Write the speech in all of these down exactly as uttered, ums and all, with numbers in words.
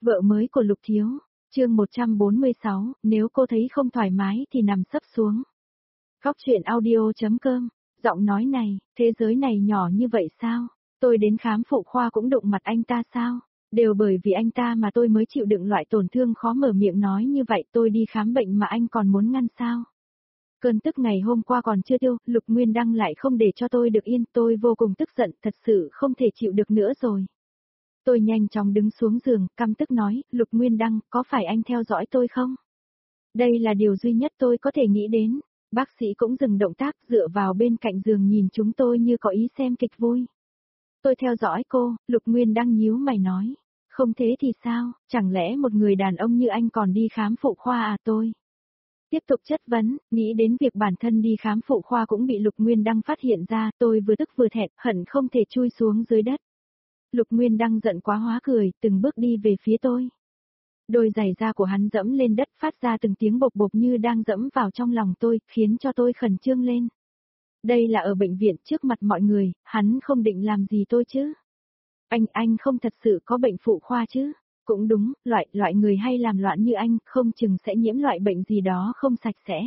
Vợ mới của Lục Thiếu, chương một trăm bốn mươi sáu, nếu cô thấy không thoải mái thì nằm sấp xuống. Góc chuyện audio.com, giọng nói này, thế giới này nhỏ như vậy sao? Tôi đến khám phụ khoa cũng đụng mặt anh ta sao? Đều bởi vì anh ta mà tôi mới chịu đựng loại tổn thương khó mở miệng nói như vậy, tôi đi khám bệnh mà anh còn muốn ngăn sao? Cơn tức ngày hôm qua còn chưa tiêu, Lục Nguyên Đăng lại không để cho tôi được yên, tôi vô cùng tức giận, thật sự không thể chịu được nữa rồi. Tôi nhanh chóng đứng xuống giường, căm tức nói, Lục Nguyên Đăng, có phải anh theo dõi tôi không? Đây là điều duy nhất tôi có thể nghĩ đến. Bác sĩ cũng dừng động tác, dựa vào bên cạnh giường nhìn chúng tôi như có ý xem kịch vui. Tôi theo dõi cô, Lục Nguyên Đăng nhíu mày nói. Không thế thì sao, chẳng lẽ một người đàn ông như anh còn đi khám phụ khoa à? Tôi tiếp tục chất vấn, nghĩ đến việc bản thân đi khám phụ khoa cũng bị Lục Nguyên Đăng phát hiện ra, tôi vừa tức vừa thẹn, hận không thể chui xuống dưới đất. Lục Nguyên Đăng giận quá hóa cười, từng bước đi về phía tôi. Đôi giày da của hắn dẫm lên đất phát ra từng tiếng bộc bộc như đang dẫm vào trong lòng tôi, khiến cho tôi khẩn trương lên. Đây là ở bệnh viện trước mặt mọi người, hắn không định làm gì tôi chứ? Anh, anh không thật sự có bệnh phụ khoa chứ? Cũng đúng, loại, loại người hay làm loạn như anh, không chừng sẽ nhiễm loại bệnh gì đó không sạch sẽ.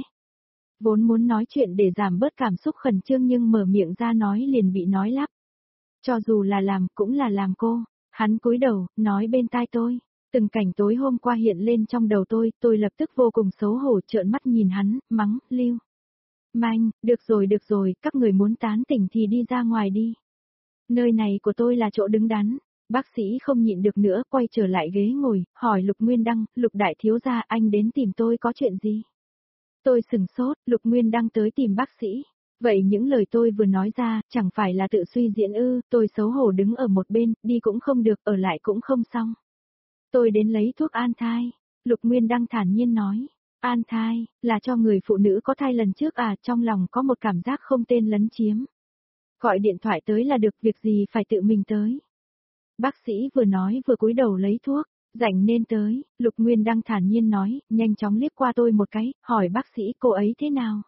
Vốn muốn nói chuyện để giảm bớt cảm xúc khẩn trương nhưng mở miệng ra nói liền bị nói lắp. Cho dù là làm, cũng là làm cô. Hắn cúi đầu, nói bên tai tôi. Từng cảnh tối hôm qua hiện lên trong đầu tôi, tôi lập tức vô cùng xấu hổ trợn mắt nhìn hắn, mắng, Lưu Manh, được rồi được rồi, các người muốn tán tỉnh thì đi ra ngoài đi. Nơi này của tôi là chỗ đứng đắn. Bác sĩ không nhịn được nữa, quay trở lại ghế ngồi, hỏi Lục Nguyên Đăng, Lục đại thiếu gia, anh đến tìm tôi có chuyện gì? Tôi sừng sốt, Lục Nguyên Đăng tới tìm bác sĩ. Vậy những lời tôi vừa nói ra, chẳng phải là tự suy diễn ư? Tôi xấu hổ đứng ở một bên, đi cũng không được, ở lại cũng không xong. Tôi đến lấy thuốc an thai. Lục Nguyên Đăng thản nhiên nói. An thai, là cho người phụ nữ có thai lần trước à? Trong lòng có một cảm giác không tên lấn chiếm. Gọi điện thoại tới là được, việc gì phải tự mình tới. Bác sĩ vừa nói vừa cúi đầu lấy thuốc. Rảnh nên tới, Lục Nguyên Đăng thản nhiên nói, nhanh chóng liếc qua tôi một cái, hỏi bác sĩ cô ấy thế nào?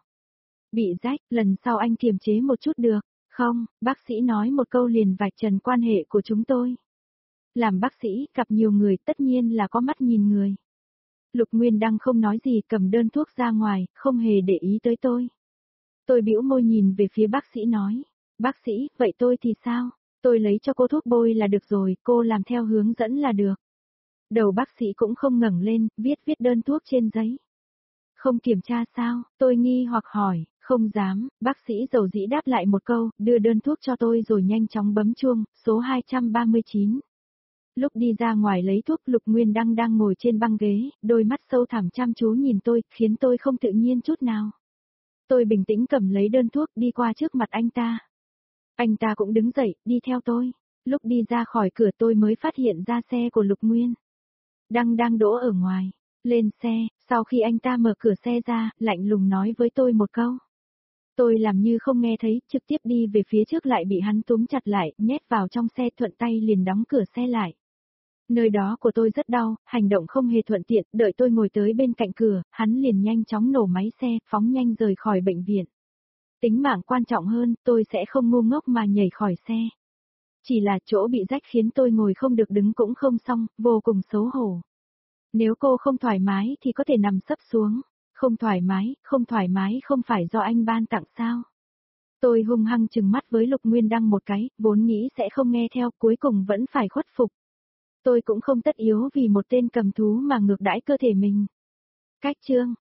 Bị rách, lần sau anh kiềm chế một chút được, không? Bác sĩ nói một câu liền vạch trần quan hệ của chúng tôi. Làm bác sĩ, gặp nhiều người tất nhiên là có mắt nhìn người. Lục Nguyên Đăng không nói gì, cầm đơn thuốc ra ngoài, không hề để ý tới tôi. Tôi bĩu môi nhìn về phía bác sĩ nói, bác sĩ, vậy tôi thì sao? Tôi lấy cho cô thuốc bôi là được rồi, cô làm theo hướng dẫn là được. Đầu bác sĩ cũng không ngẩng lên, viết viết đơn thuốc trên giấy. Không kiểm tra sao? Tôi nghi hoặc hỏi, không dám, bác sĩ dầu dĩ đáp lại một câu, đưa đơn thuốc cho tôi rồi nhanh chóng bấm chuông, số hai trăm ba mươi chín. Lúc đi ra ngoài lấy thuốc, Lục Nguyên Đăng đang ngồi trên băng ghế, đôi mắt sâu thẳm chăm chú nhìn tôi, khiến tôi không tự nhiên chút nào. Tôi bình tĩnh cầm lấy đơn thuốc đi qua trước mặt anh ta. Anh ta cũng đứng dậy, đi theo tôi. Lúc đi ra khỏi cửa tôi mới phát hiện ra xe của Lục Nguyên Đăng đang đỗ ở ngoài. Lên xe, sau khi anh ta mở cửa xe ra, lạnh lùng nói với tôi một câu. Tôi làm như không nghe thấy, trực tiếp đi về phía trước lại bị hắn túm chặt lại, nhét vào trong xe, thuận tay liền đóng cửa xe lại. Nơi đó của tôi rất đau, hành động không hề thuận tiện, đợi tôi ngồi tới bên cạnh cửa, hắn liền nhanh chóng nổ máy xe, phóng nhanh rời khỏi bệnh viện. Tính mạng quan trọng hơn, tôi sẽ không ngu ngốc mà nhảy khỏi xe. Chỉ là chỗ bị rách khiến tôi ngồi không được đứng cũng không xong, vô cùng xấu hổ. Nếu cô không thoải mái thì có thể nằm sấp xuống. Không thoải mái, không thoải mái không phải do anh ban tặng sao? Tôi hung hăng trừng mắt với Lục Nguyên Đăng một cái, vốn nghĩ sẽ không nghe theo, cuối cùng vẫn phải khuất phục. Tôi cũng không tất yếu vì một tên cầm thú mà ngược đãi cơ thể mình. Cách chương,